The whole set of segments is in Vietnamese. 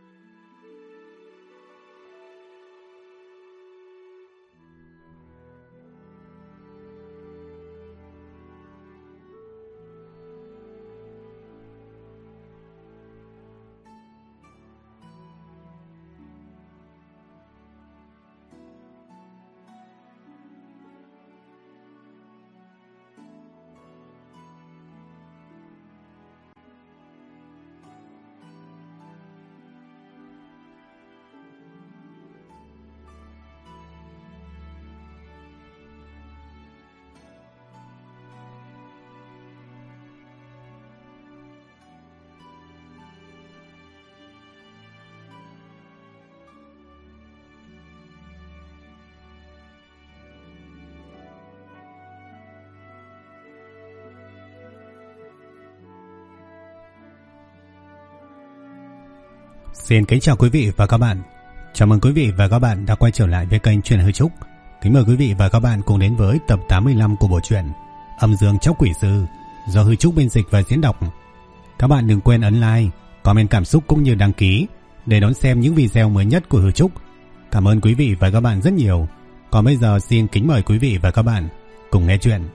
Xin kính chào quý vị và các bạn. Chào mừng quý vị và các bạn đã quay trở lại với kênh Truyện Hư Trúc. Kính mời quý vị và các bạn cùng đến với tập 85 của bộ truyện Âm Dương Chóc Quỷ Sư do Hư Trúc biên dịch và diễn đọc. Các bạn đừng quên ấn like, comment cảm xúc cũng như đăng ký để đón xem những video mới nhất của Hư Trúc. Cảm ơn quý vị và các bạn rất nhiều. Còn bây giờ xin kính mời quý vị và các bạn cùng nghe chuyện.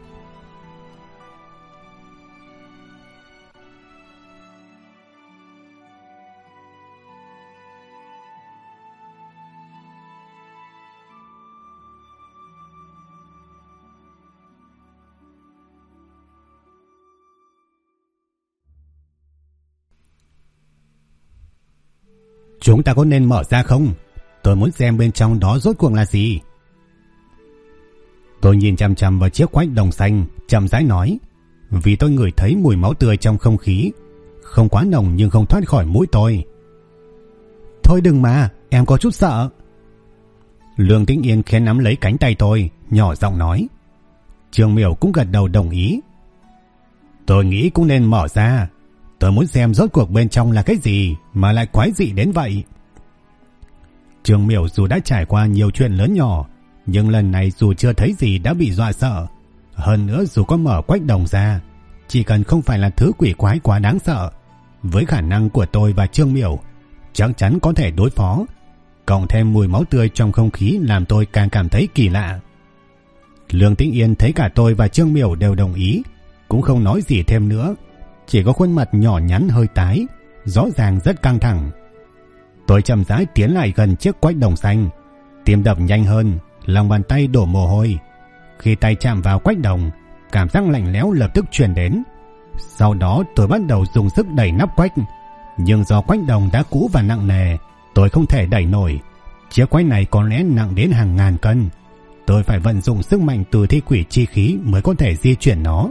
Chúng ta có nên mở ra không? Tôi muốn xem bên trong đó rốt cuộc là gì. Tôi nhìn chằm chằm vào chiếc quách đồng xanh, chậm rãi nói, vì tôi ngửi thấy mùi máu tươi trong không khí, không quá nồng nhưng không thoát khỏi mũi tôi. Thôi đừng mà, em có chút sợ. Lương Tĩnh Yên khẽ nắm lấy cánh tay tôi, nhỏ giọng nói. Trương Miểu cũng gật đầu đồng ý. Tôi nghĩ cũng nên mở ra. Tôi muốn xem rốt cuộc bên trong là cái gì mà lại quái dị đến vậy. Trương Miểu dù đã trải qua nhiều chuyện lớn nhỏ, nhưng lần này dù chưa thấy gì đã bị dọa sợ. Hơn nữa dù có mở quách đồng ra, chỉ cần không phải là thứ quỷ quái quá đáng sợ, với khả năng của tôi và Trương Miểu, chắc chắn có thể đối phó. Cộng thêm mùi máu tươi trong không khí làm tôi càng cảm thấy kỳ lạ. Lương Tĩnh Yên thấy cả tôi và Trương Miểu đều đồng ý, cũng không nói gì thêm nữa. Chỉ có khuôn mặt nhỏ nhắn hơi tái, rõ ràng rất căng thẳng. Tôi chậm rãi tiến lại gần chiếc quách đồng xanh, tim đập nhanh hơn, lòng bàn tay đổ mồ hôi. Khi tay chạm vào quách đồng, cảm giác lạnh lẽo lập tức truyền đến. Sau đó tôi bắt đầu dùng sức đẩy nắp quách, nhưng do quách đồng đã cũ và nặng nề, tôi không thể đẩy nổi. Chiếc quách này có lẽ nặng đến hàng ngàn cân. Tôi phải vận dụng sức mạnh từ thi quỷ chi khí mới có thể di chuyển nó.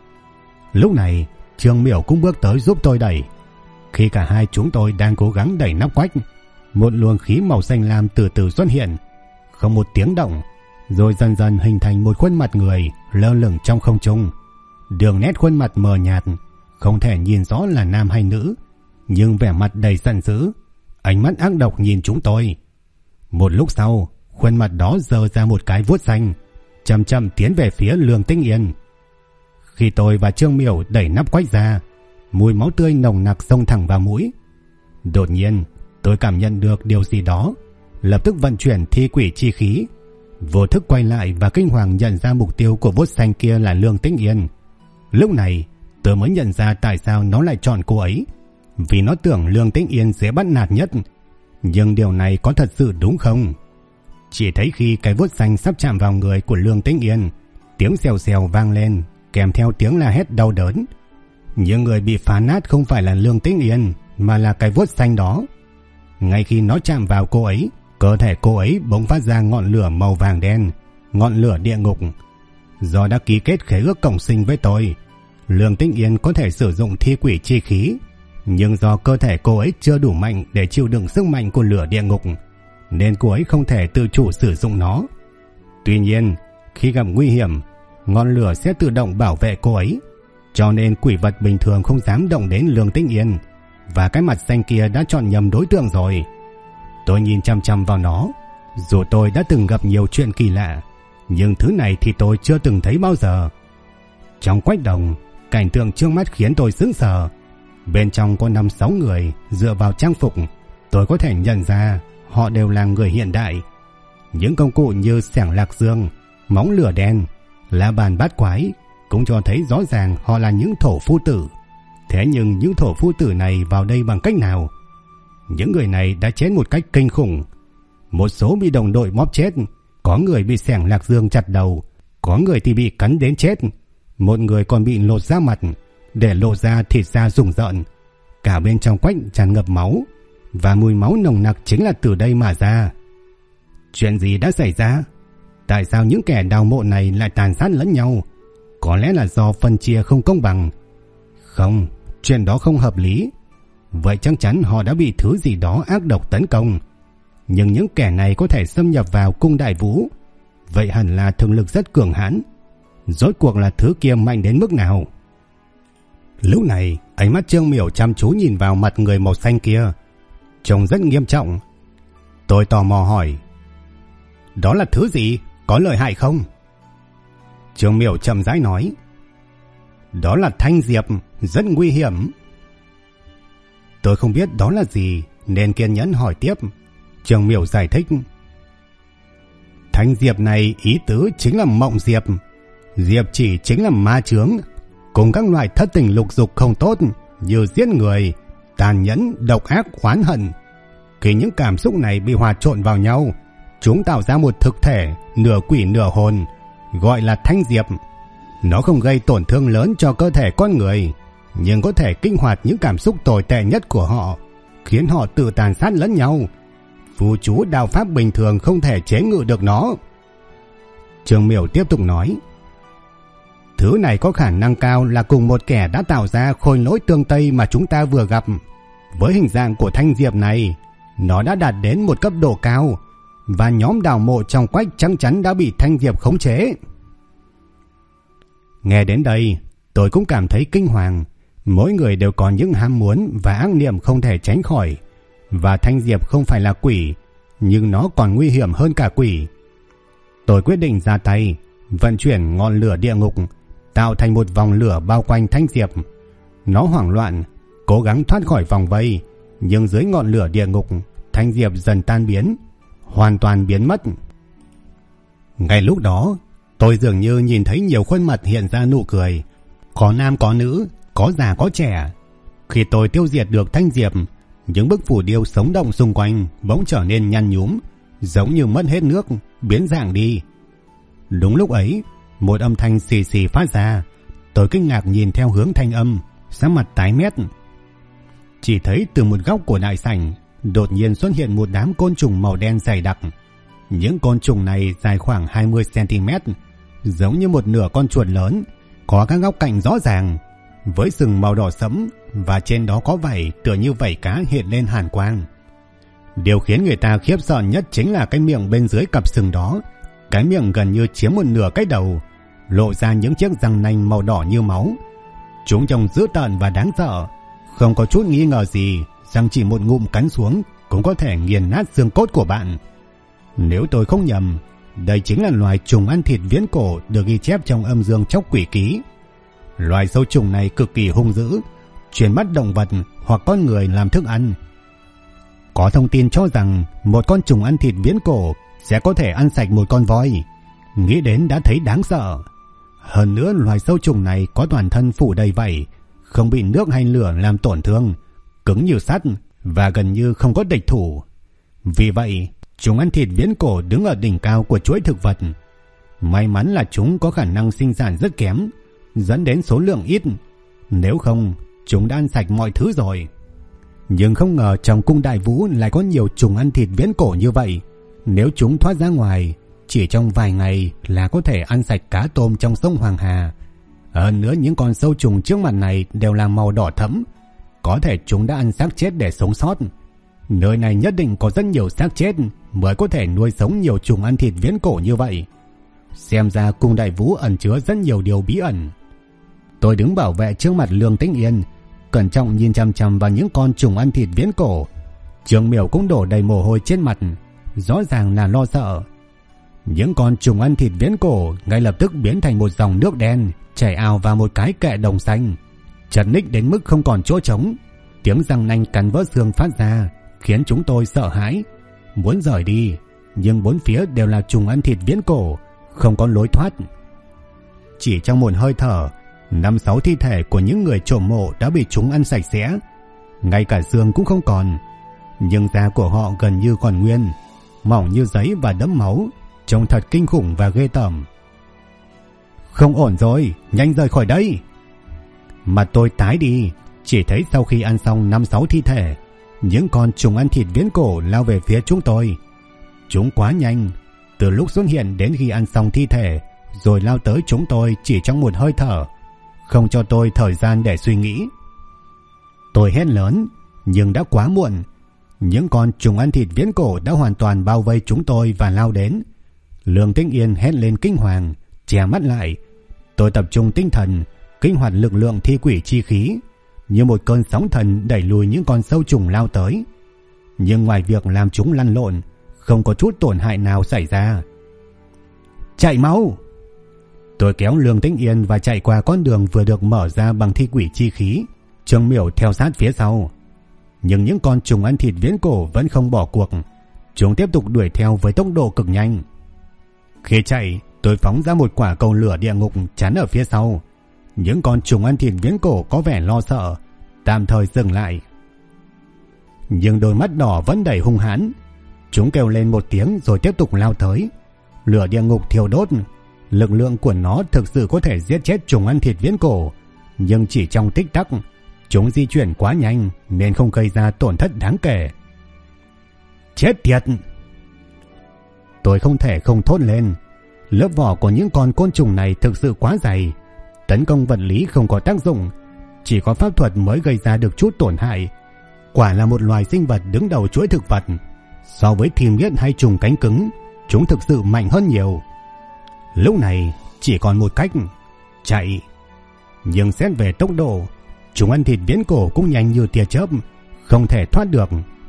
Lúc này Trương Miểu cũng bước tới giúp tôi đẩy. Khi cả hai chúng tôi đang cố gắng đẩy nắp quách, một luồng khí màu xanh lam từ từ xuất hiện, không một tiếng động, rồi dần dần hình thành một khuôn mặt người lơ lửng trong không trung. Đường nét khuôn mặt mờ nhạt, không thể nhìn rõ là nam hay nữ, nhưng vẻ mặt đầy giận dữ, ánh mắt ác độc nhìn chúng tôi. Một lúc sau, khuôn mặt đó giơ ra một cái vuốt xanh, chậm chậm tiến về phía Lương Tĩnh Yên. Khi tôi và Trương Miểu đẩy nắp quách ra, mùi máu tươi nồng nặc xông thẳng vào mũi. Đột nhiên, tôi cảm nhận được điều gì đó, lập tức vận chuyển thi quỷ chi khí, vô thức quay lại và kinh hoàng nhận ra mục tiêu của vuốt xanh kia là Lương Tĩnh Yên. Lúc này, tôi mới nhận ra tại sao nó lại chọn cô ấy, vì nó tưởng Lương Tĩnh Yên dễ bắt nạt nhất. Nhưng điều này có thật sự đúng không? Chỉ thấy khi cái vuốt xanh sắp chạm vào người của Lương Tĩnh Yên, tiếng xèo xèo vang lên, kèm theo tiếng la hét đau đớn. Nhưng người bị phá nát không phải là Lương Tĩnh Yên, mà là cái vuốt xanh đó. Ngay khi nó chạm vào cô ấy, cơ thể cô ấy bỗng phát ra ngọn lửa màu vàng đen, ngọn lửa địa ngục. Do đã ký kết khế ước cộng sinh với tôi, Lương Tĩnh Yên có thể sử dụng thi quỷ chi khí, nhưng do cơ thể cô ấy chưa đủ mạnh để chịu đựng sức mạnh của lửa địa ngục, nên cô ấy không thể tự chủ sử dụng nó. Tuy nhiên, khi gặp nguy hiểm, ngọn lửa sẽ tự động bảo vệ cô ấy, cho nên quỷ vật bình thường không dám động đến Lương Tĩnh Yên, và cái mặt xanh kia đã chọn nhầm đối tượng rồi. Tôi nhìn chăm chăm vào nó. Dù tôi đã từng gặp nhiều chuyện kỳ lạ, nhưng thứ này thì tôi chưa từng thấy bao giờ. Trong quách đồng, cảnh tượng trước mắt khiến tôi sững sờ. Bên trong có 5-6 người dựa vào trang phục, tôi có thể nhận ra họ đều là người hiện đại. Những công cụ như xẻng lạc dương, móng lửa đen, la bàn bát quái cũng cho thấy rõ ràng họ là những thổ phu tử. Thế nhưng những thổ phu tử này vào đây bằng cách nào? Những người này đã chết một cách kinh khủng. Một số bị đồng đội bóp chết, có người bị xẻng lạc dương chặt đầu, có người thì bị cắn đến chết, một người còn bị lột da mặt để lộ ra thịt da rùng rợn. Cả bên trong quách tràn ngập máu, và mùi máu nồng nặc chính là từ đây mà ra. Chuyện gì đã xảy ra? Tại sao những kẻ đào mộ này lại tàn sát lẫn nhau? Có lẽ là do phân chia không công bằng. Không, chuyện đó không hợp lý. Vậy chắc chắn họ đã bị thứ gì đó ác độc tấn công. Nhưng những kẻ này có thể xâm nhập vào cung Đại Vũ, vậy hẳn là thực lực rất cường hãn. Rốt cuộc là thứ kia mạnh đến mức nào? Lúc này ánh mắt Trương Miểu chăm chú nhìn vào mặt người màu xanh kia, trông rất nghiêm trọng. Tôi tò mò hỏi, đó là thứ gì? Có lợi hại không? Trương Miểu chậm rãi nói, đó là thanh diệp, rất nguy hiểm. Tôi không biết đó là gì nên kiên nhẫn hỏi tiếp. Trương Miểu giải thích, thanh diệp này ý tứ chính là mộng diệp. Diệp chỉ chính là ma chướng, cùng các loại thất tình lục dục không tốt như giết người, tàn nhẫn, độc ác, oán hận. Khi những cảm xúc này bị hòa trộn vào nhau, chúng tạo ra một thực thể nửa quỷ nửa hồn, gọi là thanh diệp. Nó không gây tổn thương lớn cho cơ thể con người, nhưng có thể kích hoạt những cảm xúc tồi tệ nhất của họ, khiến họ tự tàn sát lẫn nhau. Phù chú đạo pháp bình thường không thể chế ngự được nó. Trương Miểu tiếp tục nói, thứ này có khả năng cao là cùng một kẻ đã tạo ra khôi lỗi tương Tây mà chúng ta vừa gặp. Với hình dạng của thanh diệp này, nó đã đạt đến một cấp độ cao, và nhóm đào mộ trong quách chắc chắn đã bị thanh diệp khống chế. Nghe đến đây, tôi cũng cảm thấy kinh hoàng. Mỗi người đều có những ham muốn và ác niệm không thể tránh khỏi. Và thanh diệp không phải là quỷ, nhưng nó còn nguy hiểm hơn cả quỷ. Tôi quyết định ra tay, vận chuyển ngọn lửa địa ngục, tạo thành một vòng lửa bao quanh thanh diệp. Nó hoảng loạn, cố gắng thoát khỏi vòng vây, nhưng dưới ngọn lửa địa ngục, thanh diệp dần tan biến, hoàn toàn biến mất. Ngay lúc đó, tôi dường như nhìn thấy nhiều khuôn mặt hiện ra nụ cười, có nam có nữ, có già có trẻ. Khi tôi tiêu diệt được thanh diệp, những bức phù điêu sống động xung quanh bỗng trở nên nhăn nhúm, giống như mất hết nước, biến dạng đi. Đúng lúc ấy, một âm thanh xì xì phát ra. Tôi kinh ngạc nhìn theo hướng thanh âm, sắc mặt tái mét. Chỉ thấy từ một góc của đại sảnh đột nhiên xuất hiện một đám côn trùng màu đen dày đặc. Những côn trùng này dài khoảng 20 cm, giống như một nửa con chuột lớn, có các góc cạnh rõ ràng, với sừng màu đỏ sẫm, và trên đó có vảy tựa như vảy cá hiện lên hàn quang. Điều khiến người ta khiếp sợ nhất chính là cái miệng bên dưới cặp sừng đó. Cái miệng gần như chiếm một nửa cái đầu, lộ ra những chiếc răng nanh màu đỏ như máu. Chúng trông dữ tợn và đáng sợ, không có chút nghi ngờ gì rằng chỉ một ngụm cắn xuống cũng có thể nghiền nát xương cốt của bạn. Nếu tôi không nhầm, đây chính là loài trùng ăn thịt viễn cổ được ghi chép trong Âm Dương Chóc Quỷ Ký. Loài sâu trùng này cực kỳ hung dữ, chuyên bắt động vật hoặc con người làm thức ăn. Có thông tin cho rằng một con trùng ăn thịt viễn cổ sẽ có thể ăn sạch một con voi. Nghĩ đến đã thấy đáng sợ. Hơn nữa, loài sâu trùng này có toàn thân phủ đầy vảy, không bị nước hay lửa làm tổn thương, cứng như sắt và gần như không có địch thủ. Vì vậy, chúng ăn thịt viễn cổ đứng ở đỉnh cao của chuỗi thực vật. May mắn là chúng có khả năng sinh sản rất kém, dẫn đến số lượng ít. Nếu không, chúng đã ăn sạch mọi thứ rồi. Nhưng không ngờ trong cung Đại Vũ lại có nhiều trùng ăn thịt viễn cổ như vậy. Nếu chúng thoát ra ngoài, chỉ trong vài ngày là có thể ăn sạch cá tôm trong sông Hoàng Hà. Hơn nữa, những con sâu trùng trước mặt này đều là màu đỏ thẫm, có thể chúng đã ăn xác chết để sống sót. Nơi này nhất định có rất nhiều xác chết mới có thể nuôi sống nhiều trùng ăn thịt viễn cổ như vậy. Xem ra cung Đại Vũ ẩn chứa rất nhiều điều bí ẩn. Tôi đứng bảo vệ trước mặt Lương Tĩnh Yên, cẩn trọng nhìn chằm chằm vào những con trùng ăn thịt viễn cổ. Trương Miểu cũng đổ đầy mồ hôi trên mặt, rõ ràng là lo sợ. Những con trùng ăn thịt viễn cổ ngay lập tức biến thành một dòng nước đen chảy ào vào một cái kệ đồng xanh, chật ních đến mức không còn chỗ trống. Tiếng răng nanh cắn vỡ xương phát ra, khiến chúng tôi sợ hãi, muốn rời đi, nhưng bốn phía đều là trùng ăn thịt viễn cổ, không có lối thoát. Chỉ trong một hơi thở, 5-6 thi thể của những người trộm mộ đã bị chúng ăn sạch sẽ, ngay cả xương cũng không còn, nhưng da của họ gần như còn nguyên, mỏng như giấy và đẫm máu, trông thật kinh khủng và ghê tởm. Không ổn rồi, nhanh rời khỏi đây. Mặt tôi tái đi, chỉ thấy sau khi ăn xong 5-6 thi thể, những con trùng ăn thịt viễn cổ lao về phía chúng tôi. Chúng quá nhanh, từ lúc xuất hiện đến khi ăn xong thi thể, rồi lao tới chúng tôi chỉ trong một hơi thở, không cho tôi thời gian để suy nghĩ. Tôi hét lớn, nhưng đã quá muộn. Những con trùng ăn thịt viễn cổ đã hoàn toàn bao vây chúng tôi và lao đến. Lương Tĩnh Yên hét lên kinh hoàng, che mắt lại. Tôi tập trung tinh thần, kích hoạt lực lượng thi quỷ chi khí, như một cơn sóng thần đẩy lùi những con sâu trùng lao tới. Nhưng ngoài việc làm chúng lăn lộn, không có chút tổn hại nào xảy ra. Chạy mau! Tôi kéo Lương Tĩnh Yên và chạy qua con đường vừa được mở ra bằng thi quỷ chi khí. Trương Miểu theo sát phía sau. Nhưng những con trùng ăn thịt viễn cổ vẫn không bỏ cuộc. Chúng tiếp tục đuổi theo với tốc độ cực nhanh. Khi chạy, tôi phóng ra một quả cầu lửa địa ngục chắn ở phía sau. Những con trùng ăn thịt viễn cổ có vẻ lo sợ, tạm thời dừng lại. Nhưng đôi mắt đỏ vẫn đầy hung hãn. Chúng kêu lên một tiếng rồi tiếp tục lao tới. Lửa địa ngục thiêu đốt. Lực lượng của nó thực sự có thể giết chết trùng ăn thịt viễn cổ, nhưng chỉ trong tích tắc, chúng di chuyển quá nhanh nên không gây ra tổn thất đáng kể. Chết tiệt! Tôi không thể không thốt lên. Lớp vỏ của những con côn trùng này thực sự quá dày. Tấn công vật lý không có tác dụng, chỉ có pháp thuật mới gây ra được chút tổn hại. Quả là một loài sinh vật đứng đầu chuỗi thực vật. So với thiềm yết hay trùng cánh cứng, chúng thực sự mạnh hơn nhiều. Lúc này chỉ còn một cách, chạy. Nhưng xét về tốc độ, chúng ăn thịt viễn cổ cũng nhanh như tia chớp, không thể thoát được.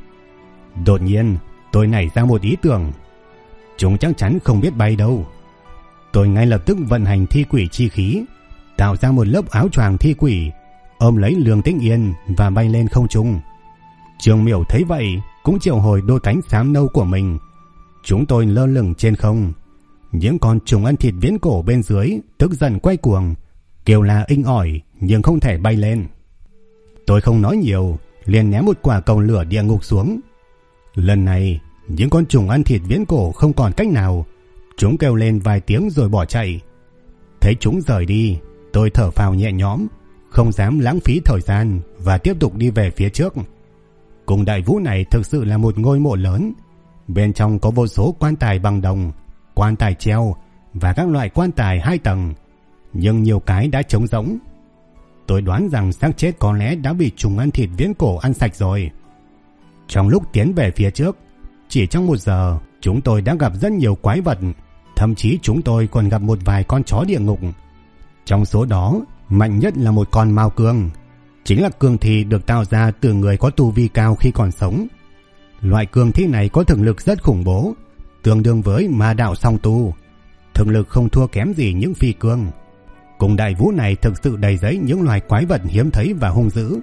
Đột nhiên tôi nảy ra một ý tưởng. Chúng chắc chắn không biết bay đâu. Tôi ngay lập tức vận hành thi quỷ chi khí, tạo ra một lớp áo choàng thi quỷ, ôm lấy Lương Tĩnh Yên và bay lên không trung. Trương Miểu thấy vậy cũng triệu hồi đôi cánh xám nâu của mình. Chúng tôi lơ lửng trên không. Những con trùng ăn thịt viễn cổ bên dưới tức giận quay cuồng, kêu la inh ỏi nhưng không thể bay lên. Tôi không nói nhiều, liền ném một quả cầu lửa địa ngục xuống. Lần này những con trùng ăn thịt viễn cổ không còn cách nào, chúng kêu lên vài tiếng rồi bỏ chạy. Thấy chúng rời đi, tôi thở phào nhẹ nhõm, không dám lãng phí thời gian và tiếp tục đi về phía trước. Cung đại vũ này thực sự là một ngôi mộ lớn. Bên trong có vô số quan tài bằng đồng, quan tài treo và các loại quan tài 2 tầng, nhưng nhiều cái đã trống rỗng. Tôi đoán rằng xác chết có lẽ đã bị trùng ăn thịt viễn cổ ăn sạch rồi. Trong lúc tiến về phía trước, chỉ trong 1 giờ, chúng tôi đã gặp rất nhiều quái vật, thậm chí chúng tôi còn gặp một vài con chó địa ngục. Trong số đó, mạnh nhất là một con mao cương, chính là cương thi được tạo ra từ người có tu vi cao khi còn sống. Loại cương thi này có thực lực rất khủng bố, tương đương với ma đạo song tu, thực lực không thua kém gì những phi cương. Cùng đại vũ này thực sự đầy dẫy những loài quái vật hiếm thấy và hung dữ.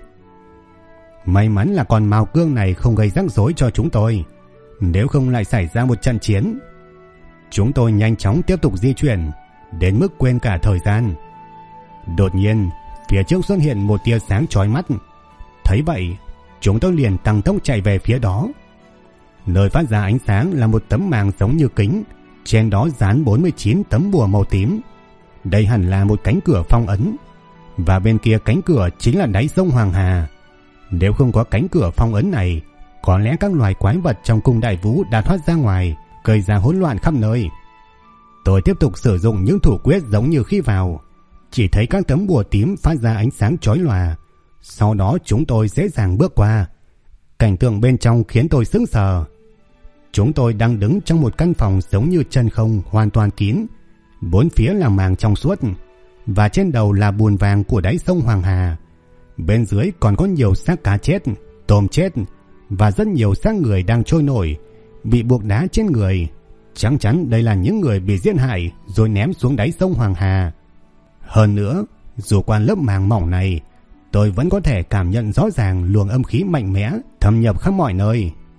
May mắn là con mao cương này không gây rắc rối cho chúng tôi, nếu không lại xảy ra một trận chiến. Chúng tôi nhanh chóng tiếp tục di chuyển, đến mức quên cả thời gian. Đột nhiên, phía trước xuất hiện một tia sáng chói mắt. Thấy vậy, chúng tôi liền tăng tốc chạy về phía đó. Nơi phát ra ánh sáng là một tấm màng giống như kính, trên đó dán 49 tấm bùa màu tím. Đây hẳn là một cánh cửa phong ấn, và bên kia cánh cửa chính là đáy sông Hoàng Hà. Nếu không có cánh cửa phong ấn này, có lẽ các loài quái vật trong cung đại vũ đã thoát ra ngoài, gây ra hỗn loạn khắp nơi. Tôi tiếp tục sử dụng những thủ quyết giống như khi vào, chỉ thấy các tấm bùa tím phát ra ánh sáng chói lòa. Sau đó chúng tôi dễ dàng bước qua. Cảnh tượng bên trong khiến tôi sững sờ. Chúng tôi đang đứng trong một căn phòng giống như chân không, hoàn toàn kín. Bốn phía là màng trong suốt, và trên đầu là bùn vàng của đáy sông Hoàng Hà. Bên dưới còn có nhiều xác cá chết, tôm chết và rất nhiều xác người đang trôi nổi, bị buộc đá trên người. Chắc chắn đây là những người bị giết hại rồi ném xuống đáy sông Hoàng Hà. Hơn nữa, dù qua lớp màng mỏng này, tôi vẫn có thể cảm nhận rõ ràng luồng âm khí mạnh mẽ thâm nhập khắp mọi nơi,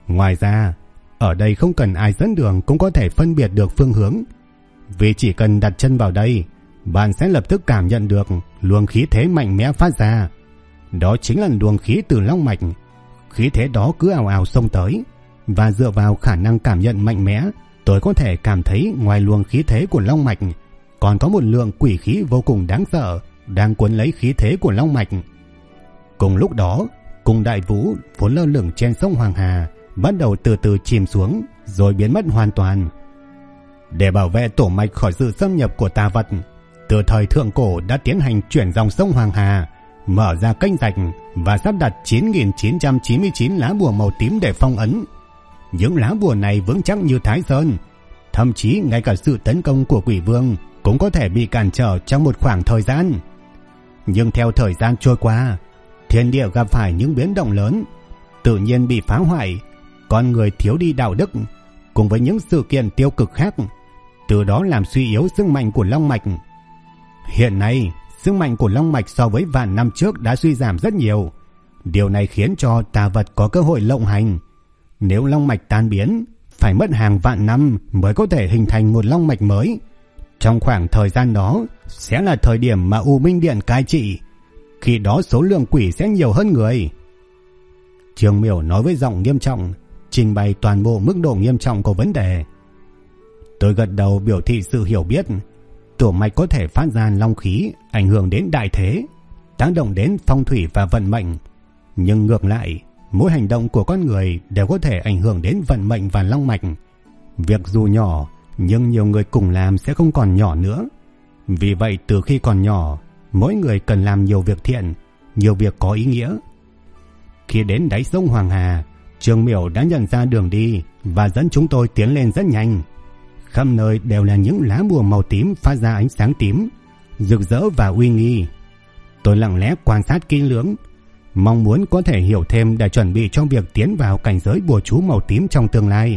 Ngoài ra, ở đây không cần ai dẫn đường cũng có thể phân biệt được phương hướng. Vì chỉ cần đặt chân vào đây, bạn sẽ lập tức cảm nhận được luồng khí thế mạnh mẽ phát ra. Đó chính là luồng khí từ long mạch. Khí thế đó cứ ào ào xông tới, và dựa vào khả năng cảm nhận mạnh mẽ, tôi có thể cảm thấy ngoài luồng khí thế của long mạch còn có một lượng quỷ khí vô cùng đáng sợ đang cuốn lấy khí thế của long mạch. Cùng lúc đó, cung đại vũ vốn lơ lửng trên sông Hoàng Hà bắt đầu từ từ chìm xuống rồi biến mất hoàn toàn. Để bảo vệ tổ mạch khỏi sự xâm nhập của tà vật, từ thời thượng cổ đã tiến hành chuyển dòng sông Hoàng Hà, mở ra kênh rạch và sắp đặt 9.999 lá bùa màu tím để phong ấn. Những lá bùa này vững chắc như Thái Sơn, thậm chí ngay cả sự tấn công của quỷ vương cũng có thể bị cản trở trong một khoảng thời gian. Nhưng theo thời gian trôi qua, thiên địa gặp phải những biến động lớn, tự nhiên bị phá hoại, con người thiếu đi đạo đức, cùng với những sự kiện tiêu cực khác, từ đó làm suy yếu sức mạnh của long mạch. Hiện nay, sức mạnh của long mạch so với vạn năm trước đã suy giảm rất nhiều. Điều này khiến cho tà vật có cơ hội lộng hành. Nếu long mạch tan biến, phải mất hàng vạn năm mới có thể hình thành một long mạch mới. Trong khoảng thời gian đó sẽ là thời điểm mà U Minh Điện cai trị. Khi đó số lượng quỷ sẽ nhiều hơn người. Trường Miểu nói với giọng nghiêm trọng, trình bày toàn bộ mức độ nghiêm trọng của vấn đề. Tôi gật đầu biểu thị sự hiểu biết. Tổ mạch có thể phát ra long khí, ảnh hưởng đến đại thế, tác động đến phong thủy và vận mệnh. Nhưng ngược lại, mỗi hành động của con người đều có thể ảnh hưởng đến vận mệnh và long mạch. Việc dù nhỏ, nhưng nhiều người cùng làm sẽ không còn nhỏ nữa. Vì vậy từ khi còn nhỏ, mỗi người cần làm nhiều việc thiện, nhiều việc có ý nghĩa. Khi đến đáy sông Hoàng Hà, Trường Miểu đã nhận ra đường đi và dẫn chúng tôi tiến lên rất nhanh. Khắp nơi đều là những lá bùa màu tím phát ra ánh sáng tím, rực rỡ và uy nghi. Tôi lặng lẽ quan sát kỹ lưỡng, mong muốn có thể hiểu thêm để chuẩn bị cho việc tiến vào cảnh giới bùa chú màu tím trong tương lai.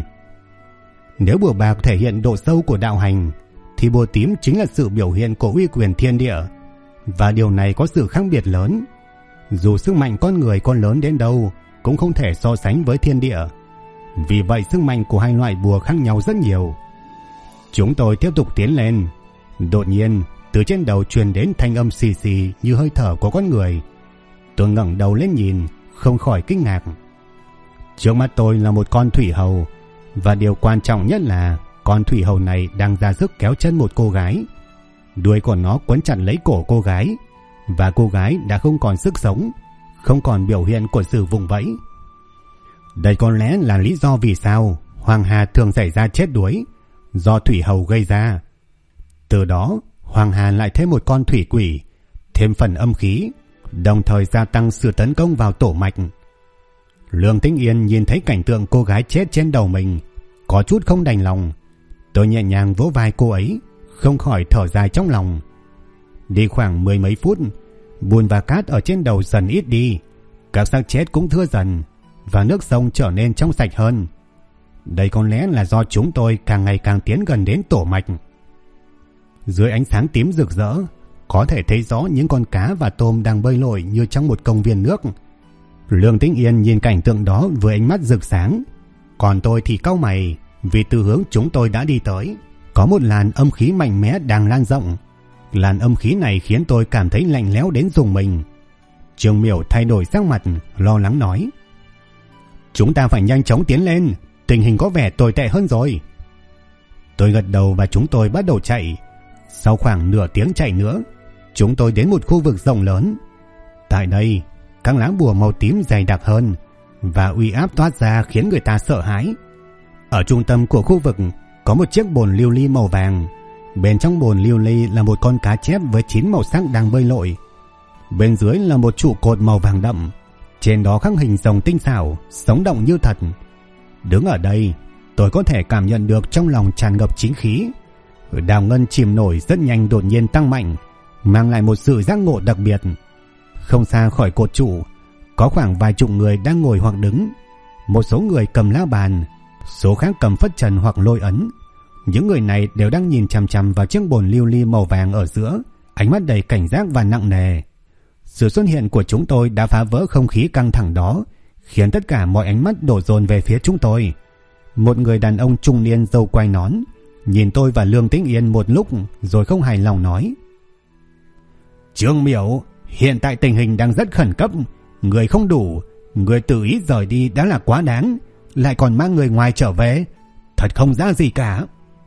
Nếu bùa bạc thể hiện độ sâu của đạo hành, thì bùa tím chính là sự biểu hiện của uy quyền thiên địa, và điều này có sự khác biệt lớn. Dù sức mạnh con người có lớn đến đâu cũng không thể so sánh với thiên địa. Vì vậy sức mạnh của hai loại bùa khác nhau rất nhiều. Chúng tôi tiếp tục tiến lên. Đột nhiên từ trên đầu truyền đến thanh âm xì xì như hơi thở của con người. Tôi ngẩng đầu lên nhìn, không khỏi kinh ngạc. Trước mắt tôi là một con thủy hầu, và điều quan trọng nhất là con thủy hầu này đang ra sức kéo chân một cô gái. Đuôi của nó quấn chặt lấy cổ cô gái, và cô gái đã không còn sức sống, không còn biểu hiện của sự vùng vẫy. Đây có lẽ là lý do vì sao Hoàng Hà thường xảy ra chết đuối, do thủy hầu gây ra. Từ đó Hoàng Hà lại thêm một con thủy quỷ, thêm phần âm khí, đồng thời gia tăng sự tấn công vào tổ mạch. Lương Tĩnh Yên nhìn thấy cảnh tượng cô gái chết trên đầu mình, có chút không đành lòng. Tôi nhẹ nhàng vỗ vai cô ấy, không khỏi thở dài trong lòng. Đi khoảng 10 mấy phút, bùn và cát ở trên đầu dần ít đi, các xác chết cũng thưa dần, và nước sông trở nên trong sạch hơn. Đây có lẽ là do chúng tôi càng ngày càng tiến gần đến tổ mạch. Dưới ánh sáng tím rực rỡ, có thể thấy rõ những con cá và tôm đang bơi lội như trong một công viên nước. Lương Tĩnh Yên nhìn cảnh tượng đó với ánh mắt rực sáng, còn tôi thì cau mày, vì từ hướng chúng tôi đã đi tới có một làn âm khí mạnh mẽ đang lan rộng. Làn âm khí này khiến tôi cảm thấy lạnh lẽo đến rùng mình. Trường Miểu thay đổi sắc mặt, lo lắng nói: "Chúng ta phải nhanh chóng tiến lên, tình hình có vẻ tồi tệ hơn rồi." Tôi gật đầu và chúng tôi bắt đầu chạy. Sau khoảng nửa tiếng chạy nữa, chúng tôi đến một khu vực rộng lớn. Tại đây, các lá bùa màu tím dày đặc hơn, và uy áp toát ra khiến người ta sợ hãi. Ở trung tâm của khu vực có một chiếc bồn lưu ly màu vàng. Bên trong bồn lưu ly là một con cá chép với 9 màu sắc đang bơi lội. Bên dưới là một trụ cột màu vàng đậm, trên đó khắc hình rồng tinh xảo, sống động như thật. Đứng ở đây, tôi có thể cảm nhận được trong lòng tràn ngập chính khí. Đào ngân chìm nổi rất nhanh đột nhiên tăng mạnh, mang lại một sự giác ngộ đặc biệt. Không xa khỏi cột trụ, có khoảng vài chục người đang ngồi hoặc đứng. Một số người cầm la bàn, số khác cầm phất trần hoặc lôi ấn. Những người này đều đang nhìn chằm chằm vào chiếc bồn lưu ly màu vàng ở giữa, ánh mắt đầy cảnh giác và nặng nề. Sự xuất hiện của chúng tôi đã phá vỡ không khí căng thẳng đó, khiến tất cả mọi ánh mắt đổ dồn về phía chúng tôi. Một người đàn ông trung niên râu quai nón nhìn tôi và Lương Tĩnh Yên một lúc rồi không hài lòng nói: Trương Miểu, hiện tại tình hình đang rất khẩn cấp, người không đủ, người tự ý rời đi đã là quá đáng, lại còn mang người ngoài trở về, thật không ra gì cả.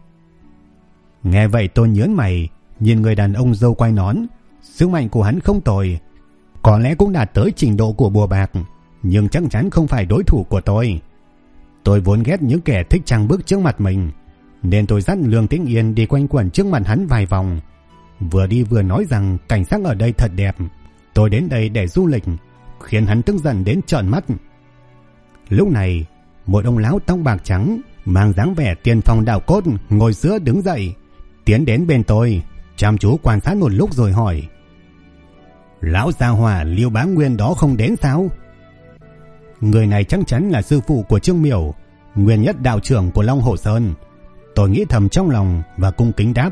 Nghe vậy tôi nhớn mày, nhìn người đàn ông râu quai nón. Sức mạnh của hắn không tồi, có lẽ cũng đạt tới trình độ của bùa bạc, nhưng chắc chắn không phải đối thủ của tôi. Tôi vốn ghét những kẻ thích trang bức trước mặt mình, nên tôi dắt Lương Tĩnh Yên đi quanh quẩn trước mặt hắn vài vòng, vừa đi vừa nói rằng cảnh sắc ở đây thật đẹp, tôi đến đây để du lịch, khiến hắn tức giận đến trợn mắt. Lúc này, một ông lão tóc bạc trắng mang dáng vẻ tiên phong đạo cốt ngồi giữa đứng dậy, tiến đến bên tôi, chăm chú quan sát một lúc rồi hỏi: Lão gia hỏa Liêu Bá Nguyên đó không đến sao? Người này chắc chắn là sư phụ của Trương Miểu, nguyên nhất đạo trưởng của Long Hồ Sơn. Tôi nghĩ thầm trong lòng và cung kính đáp: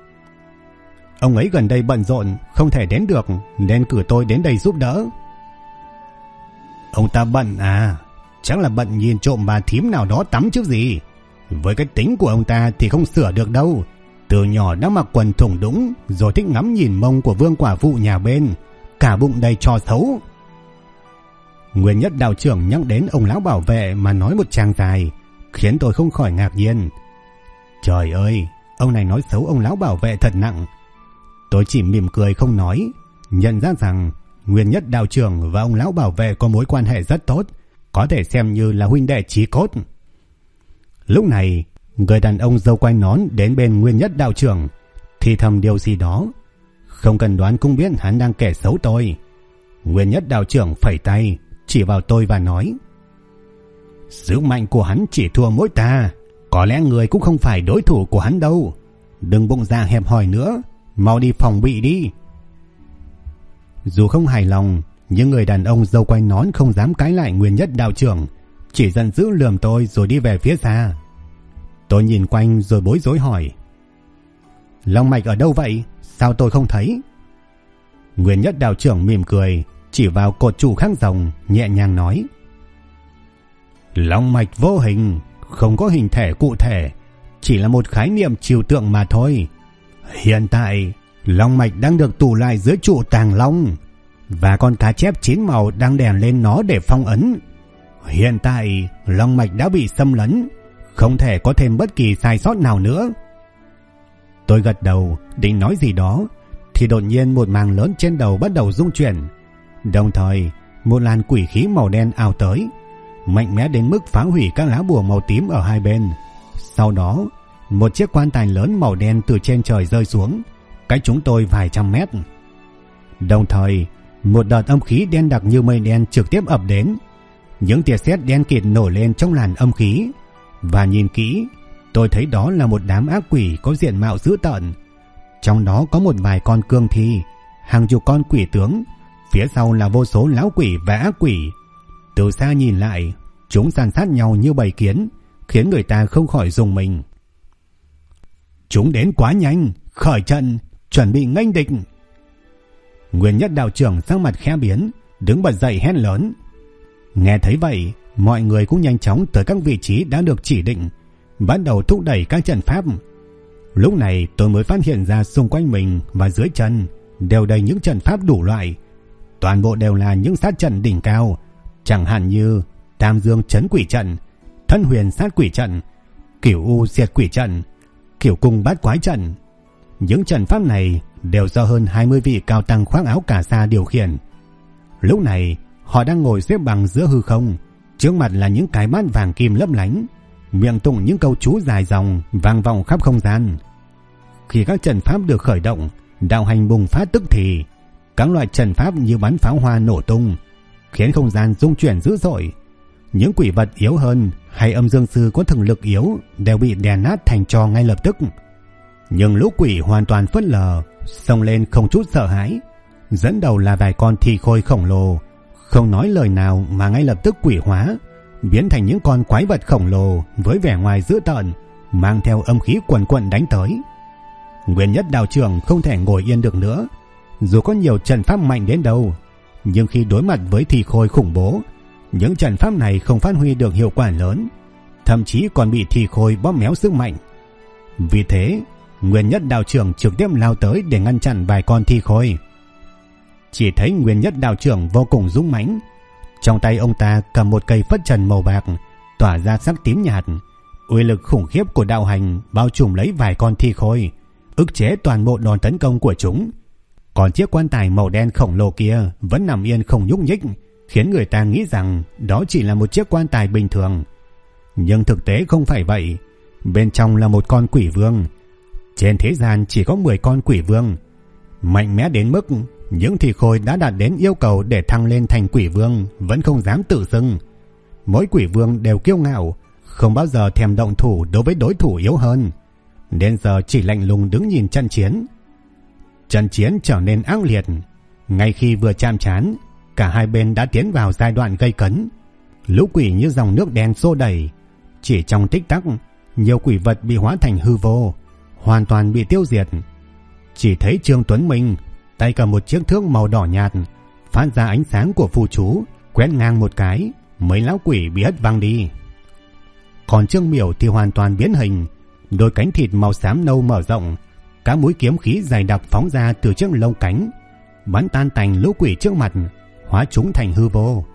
Ông ấy gần đây bận rộn, không thể đến được, nên cử tôi đến đây giúp đỡ. Ông ta bận à? Chắc là bận nhìn trộm bà thím nào đó tắm chứ gì. Với cái tính của ông ta thì không sửa được đâu. Từ nhỏ đã mặc quần thủng đũng, rồi thích ngắm nhìn mông của vương quả phụ nhà bên, cả bụng đầy trò xấu. Nguyên nhất đạo trưởng nhắc đến ông lão bảo vệ mà nói một tràng dài, khiến tôi không khỏi ngạc nhiên. Trời ơi, ông này nói xấu ông lão bảo vệ thật nặng. Tôi chỉ mỉm cười không nói, nhận ra rằng Nguyên nhất đạo trưởng và ông lão bảo vệ có mối quan hệ rất tốt, có thể xem như là huynh đệ chí cốt. Lúc này, người đàn ông râu quai nón đến bên Nguyên nhất đạo trưởng, thì thầm điều gì đó. Không cần đoán cũng biết hắn đang kẻ xấu tôi. Nguyên nhất đạo trưởng phẩy tay, chỉ vào tôi và nói: Sức mạnh của hắn chỉ thua mỗi ta, có lẽ người cũng không phải đối thủ của hắn đâu. Đừng bụng dạ hẹp hòi nữa, mau đi phòng bị đi. Dù không hài lòng, nhưng người đàn ông râu quai nón không dám cãi lại Nguyên nhất đạo trưởng, chỉ giận dữ lườm tôi rồi đi về phía xa. Tôi nhìn quanh rồi bối rối hỏi: Long mạch ở đâu vậy? Sao tôi không thấy? Nguyên nhất đạo trưởng mỉm cười, chỉ vào cột trụ kháng rồng, nhẹ nhàng nói: Long mạch vô hình, không có hình thể cụ thể, chỉ là một khái niệm trừu tượng mà thôi. Hiện tại, long mạch đang được tụ lại dưới trụ tàng long, và con cá chép 9 màu đang đèn lên nó để phong ấn. Hiện tại, long mạch đã bị xâm lấn, không thể có thêm bất kỳ sai sót nào nữa. Tôi gật đầu, định nói gì đó, thì đột nhiên một màng lớn trên đầu bắt đầu rung chuyển. Đồng thời, một làn quỷ khí màu đen ào tới, mạnh mẽ đến mức phá hủy các lá bùa màu tím ở hai bên. Sau đó, một chiếc quan tài lớn màu đen từ trên trời rơi xuống, cách chúng tôi vài trăm mét. Đồng thời, một đợt âm khí đen đặc như mây đen trực tiếp ập đến. Những tia sét đen kịt nổi lên trong làn âm khí, và nhìn kỹ, tôi thấy đó là một đám ác quỷ có diện mạo dữ tợn. Trong đó có một vài con cương thi, hàng chục con quỷ tướng, phía sau là vô số lão quỷ và ác quỷ. Từ xa nhìn lại, chúng san sát nhau như bầy kiến, khiến người ta không khỏi rùng mình. Chúng đến quá nhanh, khởi trận, chuẩn bị nghênh địch. Nguyên nhất đạo trưởng sắc mặt khẽ biến, đứng bật dậy hét lớn. Nghe thấy vậy, mọi người cũng nhanh chóng tới các vị trí đã được chỉ định, bắt đầu thúc đẩy các trận pháp. Lúc này tôi mới phát hiện ra xung quanh mình và dưới chân đều đầy những trận pháp đủ loại. Toàn bộ đều là những sát trận đỉnh cao, chẳng hạn như Tam Dương Trấn Quỷ Trận, Thân Huyền Sát Quỷ Trận, Cửu U Diệt Quỷ Trận, Cửu Cung Bát Quái Trận. Những trận pháp này đều do hơn 20 vị cao tăng khoác áo cà sa điều khiển. Lúc này họ đang ngồi xếp bằng giữa hư không, trước mặt là những cái bát vàng kim lấp lánh, miệng tụng những câu chú dài dòng vang vọng khắp không gian. Khi các trận pháp được khởi động, đạo hành bùng phát tức thì. Các loại trận pháp như bắn pháo hoa nổ tung, khiến không gian rung chuyển dữ dội. Những quỷ vật yếu hơn hay âm dương sư có thực lực yếu đều bị đè nát thành tro ngay lập tức. Nhưng lũ quỷ hoàn toàn phớt lờ, xông lên không chút sợ hãi. Dẫn đầu là vài con thi khôi khổng lồ, không nói lời nào mà ngay lập tức quỷ hóa, biến thành những con quái vật khổng lồ với vẻ ngoài dữ tợn, mang theo âm khí quần quận đánh tới. Nguyên nhất đạo trưởng không thể ngồi yên được nữa. Dù có nhiều trận pháp mạnh đến đâu, nhưng khi đối mặt với thi khôi khủng bố, Những trận pháp này không phát huy được hiệu quả lớn, thậm chí còn bị thi khôi bóp méo sức mạnh. Vì thế, Nguyên Nhất đạo trưởng trực tiếp lao tới để ngăn chặn vài con thi khôi. Chỉ thấy Nguyên Nhất đạo trưởng vô cùng dũng mãnh, trong tay ông ta cầm một cây phất trần màu bạc, tỏa ra sắc tím nhạt. Uy lực khủng khiếp của đạo hành bao trùm lấy vài con thi khôi, ức chế toàn bộ đòn tấn công của chúng. Còn chiếc quan tài màu đen khổng lồ kia vẫn nằm yên không nhúc nhích, khiến người ta nghĩ rằng đó chỉ là một chiếc quan tài bình thường. Nhưng thực tế không phải vậy. Bên trong là một con quỷ vương. Trên thế gian chỉ có 10 con quỷ vương, mạnh mẽ đến mức những thi khôi đã đạt đến yêu cầu để thăng lên thành quỷ vương vẫn không dám tự xưng. Mỗi quỷ vương đều kiêu ngạo, không bao giờ thèm động thủ đối với đối thủ yếu hơn, nên giờ chỉ lạnh lùng đứng nhìn trận chiến. Trận chiến trở nên ác liệt. Ngay khi vừa chạm trán, cả hai bên đã tiến vào giai đoạn gây cấn. Lũ quỷ như dòng nước đen xô đẩy. Chỉ trong tích tắc, nhiều quỷ vật bị hóa thành hư vô, hoàn toàn bị tiêu diệt. Chỉ thấy Trương Tuấn Minh tay cầm một chiếc thước màu đỏ nhạt, phát ra ánh sáng của phù chú, quét ngang một cái, mấy lão quỷ bị hất văng đi. Còn Trương Miểu thì hoàn toàn biến hình, đôi cánh thịt màu xám nâu mở rộng, các mũi kiếm khí dày đặc phóng ra từ chiếc lông cánh, bắn tan tành lũ quỷ trước mặt, hóa chúng thành hư vô.